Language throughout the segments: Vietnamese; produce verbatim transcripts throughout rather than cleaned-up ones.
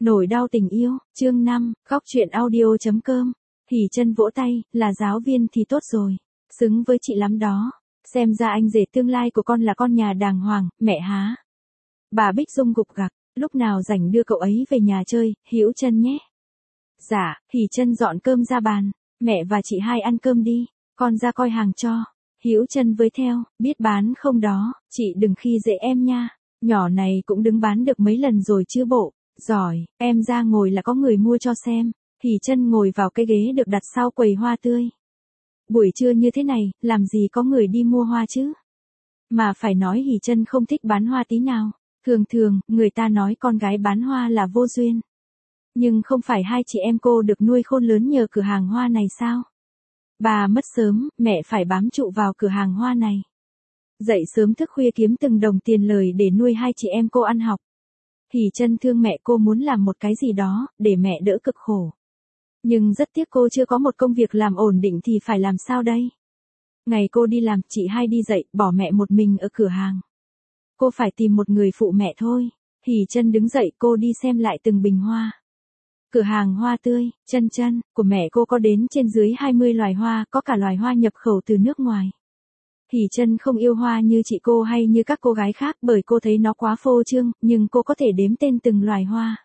Nỗi đau tình yêu, chương năm, góc truyện audio.com. Hỉ Chân vỗ tay, là giáo viên thì tốt rồi. Xứng với chị lắm đó. Xem ra anh rể tương lai của con là con nhà đàng hoàng, mẹ há. Bà Bích Dung gục gặc, lúc nào rảnh đưa cậu ấy về nhà chơi, Hữu Chân nhé. Dạ, Hỉ Chân dọn cơm ra bàn, mẹ và chị hai ăn cơm đi, con ra coi hàng cho. Hữu Chân với theo, biết bán không đó, chị đừng khi dễ em nha. Nhỏ này cũng đứng bán được mấy lần rồi chứ bộ. Giỏi, em ra ngồi là có người mua cho xem. Hỉ Chân ngồi vào cái ghế được đặt sau quầy hoa tươi. Buổi trưa như thế này, làm gì có người đi mua hoa chứ? Mà phải nói Hỉ Chân không thích bán hoa tí nào. Thường thường, người ta nói con gái bán hoa là vô duyên. Nhưng không phải hai chị em cô được nuôi khôn lớn nhờ cửa hàng hoa này sao? Bà mất sớm, mẹ phải bám trụ vào cửa hàng hoa này. Dậy sớm thức khuya kiếm từng đồng tiền lời để nuôi hai chị em cô ăn học. Hỉ Chân thương mẹ cô muốn làm một cái gì đó, để mẹ đỡ cực khổ. Nhưng rất tiếc cô chưa có một công việc làm ổn định thì phải làm sao đây? Ngày cô đi làm, chị hai đi dậy, bỏ mẹ một mình ở cửa hàng. Cô phải tìm một người phụ mẹ thôi. Hỉ Chân đứng dậy, cô đi xem lại từng bình hoa. Cửa hàng hoa tươi, Chân Chân, của mẹ cô có đến trên dưới hai mươi loài hoa, có cả loài hoa nhập khẩu từ nước ngoài. Hỉ Chân không yêu hoa như chị cô hay như các cô gái khác bởi cô thấy nó quá phô trương, nhưng cô có thể đếm tên từng loài hoa.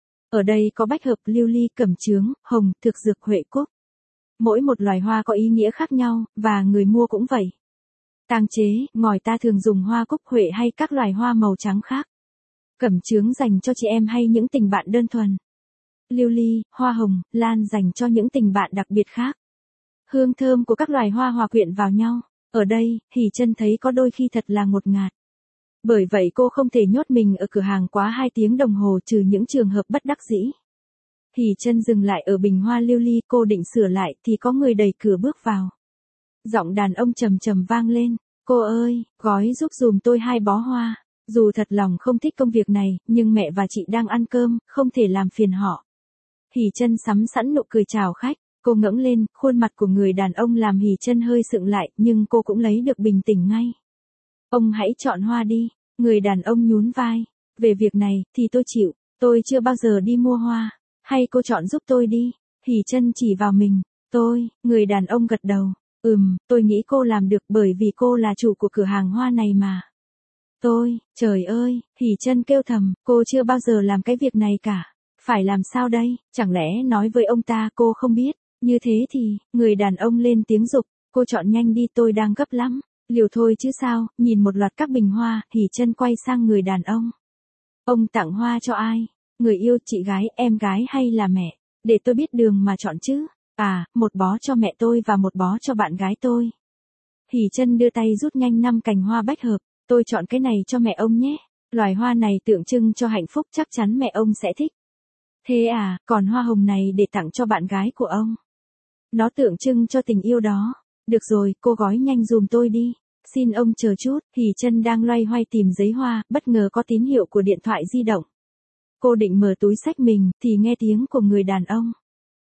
Ở đây có bách hợp, lưu ly, cẩm chướng, hồng, thực dược, huệ cúc. Mỗi một loài hoa có ý nghĩa khác nhau, và người mua cũng vậy. Tang chế, ngòi ta thường dùng hoa cúc huệ hay các loài hoa màu trắng khác. Cẩm chướng dành cho chị em hay những tình bạn đơn thuần. Lưu ly, hoa hồng, lan dành cho những tình bạn đặc biệt khác. Hương thơm của các loài hoa hòa quyện vào nhau. Ở đây, Hỉ Chân thấy có đôi khi thật là ngột ngạt. Bởi vậy cô không thể nhốt mình ở cửa hàng quá hai tiếng đồng hồ trừ những trường hợp bất đắc dĩ. Hỉ Chân dừng lại ở bình hoa lưu ly, cô định sửa lại thì có người đẩy cửa bước vào. Giọng đàn ông trầm trầm vang lên, cô ơi, gói giúp dùm tôi hai bó hoa. Dù thật lòng không thích công việc này, nhưng mẹ và chị đang ăn cơm, không thể làm phiền họ. Hỉ Chân sắm sẵn nụ cười chào khách. Cô ngẩng lên, khuôn mặt của người đàn ông làm Hỉ Chân hơi sượng lại, nhưng cô cũng lấy được bình tĩnh ngay. Ông hãy chọn hoa đi, người đàn ông nhún vai. Về việc này, thì tôi chịu, tôi chưa bao giờ đi mua hoa. Hay cô chọn giúp tôi đi. Hỉ Chân chỉ vào mình. Tôi, người đàn ông gật đầu. Ừm, tôi nghĩ cô làm được bởi vì cô là chủ của cửa hàng hoa này mà. Tôi, trời ơi, Hỉ Chân kêu thầm, cô chưa bao giờ làm cái việc này cả. Phải làm sao đây, chẳng lẽ nói với ông ta cô không biết. Như thế thì, người đàn ông lên tiếng giục, cô chọn nhanh đi, tôi đang gấp lắm. Liều thôi chứ sao, nhìn một loạt các bình hoa, Hỉ Chân quay sang người đàn ông. Ông tặng hoa cho ai? Người yêu, chị gái, em gái hay là mẹ? Để tôi biết đường mà chọn chứ. À, một bó cho mẹ tôi và một bó cho bạn gái tôi. Hỉ Chân đưa tay rút nhanh năm cành hoa bách hợp, tôi chọn cái này cho mẹ ông nhé. Loài hoa này tượng trưng cho hạnh phúc, chắc chắn mẹ ông sẽ thích. Thế à, còn hoa hồng này để tặng cho bạn gái của ông. Nó tượng trưng cho tình yêu đó. Được rồi, cô gói nhanh dùm tôi đi. Xin ông chờ chút. Hỉ Chân đang loay hoay tìm giấy hoa, bất ngờ có tín hiệu của điện thoại di động. Cô định mở túi xách mình, thì nghe tiếng của người đàn ông.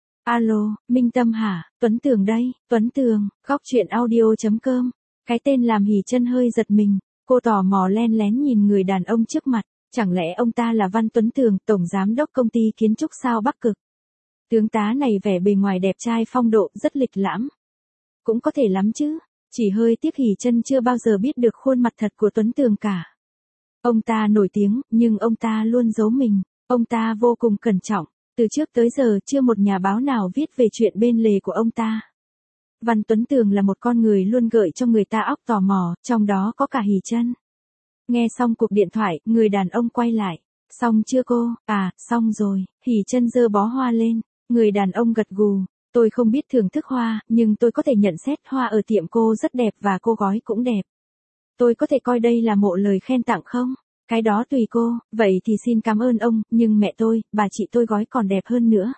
Alo, Minh Tâm hả? Tuấn Tường đây. Tuấn Tường, góc truyện audio.com. Cái tên làm Hỉ Chân hơi giật mình. Cô tò mò len lén nhìn người đàn ông trước mặt. Chẳng lẽ ông ta là Văn Tuấn Tường, tổng giám đốc công ty kiến trúc sao Bắc Cực? Tướng tá này vẻ bề ngoài đẹp trai phong độ, rất lịch lãm. Cũng có thể lắm chứ, chỉ hơi tiếc Hỉ Chân chưa bao giờ biết được khuôn mặt thật của Tuấn Tường cả. Ông ta nổi tiếng, nhưng ông ta luôn giấu mình, ông ta vô cùng cẩn trọng, từ trước tới giờ chưa một nhà báo nào viết về chuyện bên lề của ông ta. Văn Tuấn Tường là một con người luôn gợi cho người ta óc tò mò, trong đó có cả Hỉ Chân. Nghe xong cuộc điện thoại, người đàn ông quay lại. Xong chưa cô? À, xong rồi. Hỉ Chân giơ bó hoa lên. Người đàn ông gật gù. Tôi không biết thưởng thức hoa, nhưng tôi có thể nhận xét hoa ở tiệm cô rất đẹp và cô gói cũng đẹp. Tôi có thể coi đây là một lời khen tặng không? Cái đó tùy cô, vậy thì xin cảm ơn ông, nhưng mẹ tôi, bà chị tôi gói còn đẹp hơn nữa.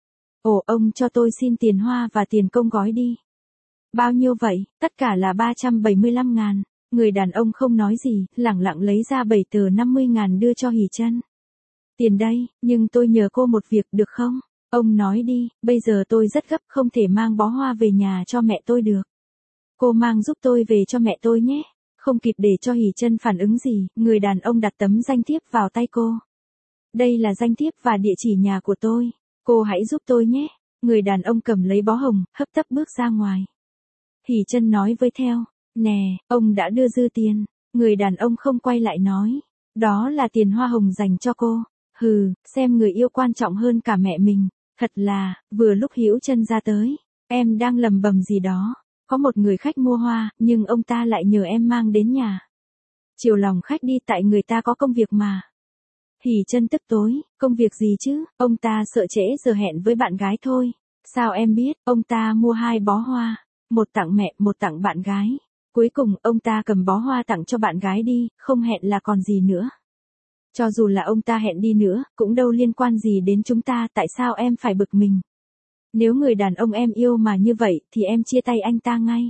Ồ, ông cho tôi xin tiền hoa và tiền công gói đi. Bao nhiêu vậy? Tất cả là ba trăm bảy mươi lăm ngàn. Người đàn ông không nói gì, lẳng lặng lấy ra bảy tờ năm mươi ngàn đưa cho Hỉ Chân. Tiền đây, nhưng tôi nhờ cô một việc được không? Ông nói đi, bây giờ tôi rất gấp, không thể mang bó hoa về nhà cho mẹ tôi được. Cô mang giúp tôi về cho mẹ tôi nhé. Không kịp để cho Hỉ Chân phản ứng gì, người đàn ông đặt tấm danh thiếp vào tay cô. Đây là danh thiếp và địa chỉ nhà của tôi. Cô hãy giúp tôi nhé. Người đàn ông cầm lấy bó hồng, hấp tấp bước ra ngoài. Hỷ Chân nói với theo. Nè, ông đã đưa dư tiền. Người đàn ông không quay lại nói. Đó là tiền hoa hồng dành cho cô. Hừ, xem người yêu quan trọng hơn cả mẹ mình. Thật là, vừa lúc Hữu Chân ra tới. Em đang lầm bầm gì đó. Có một người khách mua hoa, nhưng ông ta lại nhờ em mang đến nhà. Chiều lòng khách đi tại người ta có công việc mà. Hỷ Chân tức tối, công việc gì chứ, ông ta sợ trễ giờ hẹn với bạn gái thôi. Sao em biết, ông ta mua hai bó hoa, một tặng mẹ, một tặng bạn gái. Cuối cùng, ông ta cầm bó hoa tặng cho bạn gái đi, không hẹn là còn gì nữa. Cho dù là ông ta hẹn đi nữa, cũng đâu liên quan gì đến chúng ta, tại sao em phải bực mình? Nếu người đàn ông em yêu mà như vậy, thì em chia tay anh ta ngay.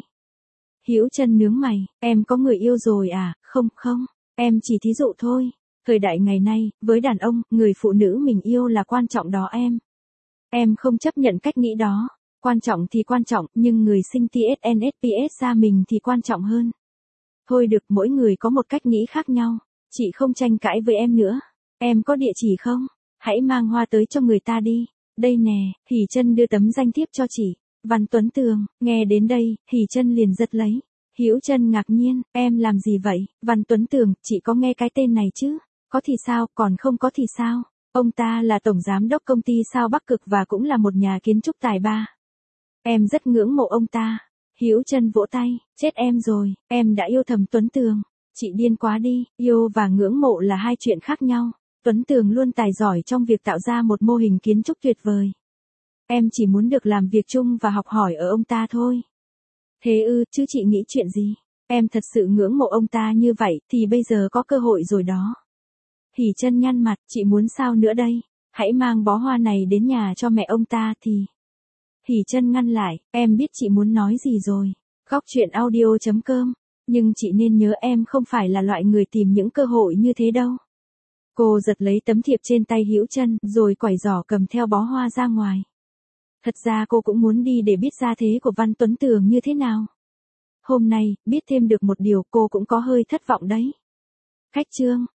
Hữu Chân nhướng mày, em có người yêu rồi à, không không, em chỉ thí dụ thôi. Thời đại ngày nay, với đàn ông, người phụ nữ mình yêu là quan trọng đó em. Em không chấp nhận cách nghĩ đó. Quan trọng thì quan trọng, nhưng người sinh tê ét en ét pê ét ra mình thì quan trọng hơn. Thôi được, mỗi người có một cách nghĩ khác nhau. Chị không tranh cãi với em nữa. Em có địa chỉ không? Hãy mang hoa tới cho người ta đi. Đây nè, Hỷ Chân đưa tấm danh thiếp cho chị. Văn Tuấn Tường, nghe đến đây, Hỷ Chân liền giật lấy. Hữu Chân ngạc nhiên, em làm gì vậy? Văn Tuấn Tường, chị có nghe cái tên này chứ? Có thì sao, còn không có thì sao? Ông ta là tổng giám đốc công ty sao Bắc Cực và cũng là một nhà kiến trúc tài ba. Em rất ngưỡng mộ ông ta. Hữu Chân vỗ tay, chết em rồi, em đã yêu thầm Tuấn Tường. Chị điên quá đi, yêu và ngưỡng mộ là hai chuyện khác nhau. Tuấn Tường luôn tài giỏi trong việc tạo ra một mô hình kiến trúc tuyệt vời. Em chỉ muốn được làm việc chung và học hỏi ở ông ta thôi. Thế ư, chứ chị nghĩ chuyện gì? Em thật sự ngưỡng mộ ông ta như vậy, thì bây giờ có cơ hội rồi đó. Hỷ Chân nhăn mặt, chị muốn sao nữa đây? Hãy mang bó hoa này đến nhà cho mẹ ông ta thì... Hỷ Chân ngăn lại, em biết chị muốn nói gì rồi. Góc truyện audio chấm com. Nhưng chị nên nhớ em không phải là loại người tìm những cơ hội như thế đâu. Cô giật lấy tấm thiệp trên tay Hữu Chân, rồi quẩy giỏ cầm theo bó hoa ra ngoài. Thật ra cô cũng muốn đi để biết gia thế của Văn Tuấn Tường như thế nào. Hôm nay, biết thêm được một điều cô cũng có hơi thất vọng đấy. Khách trương.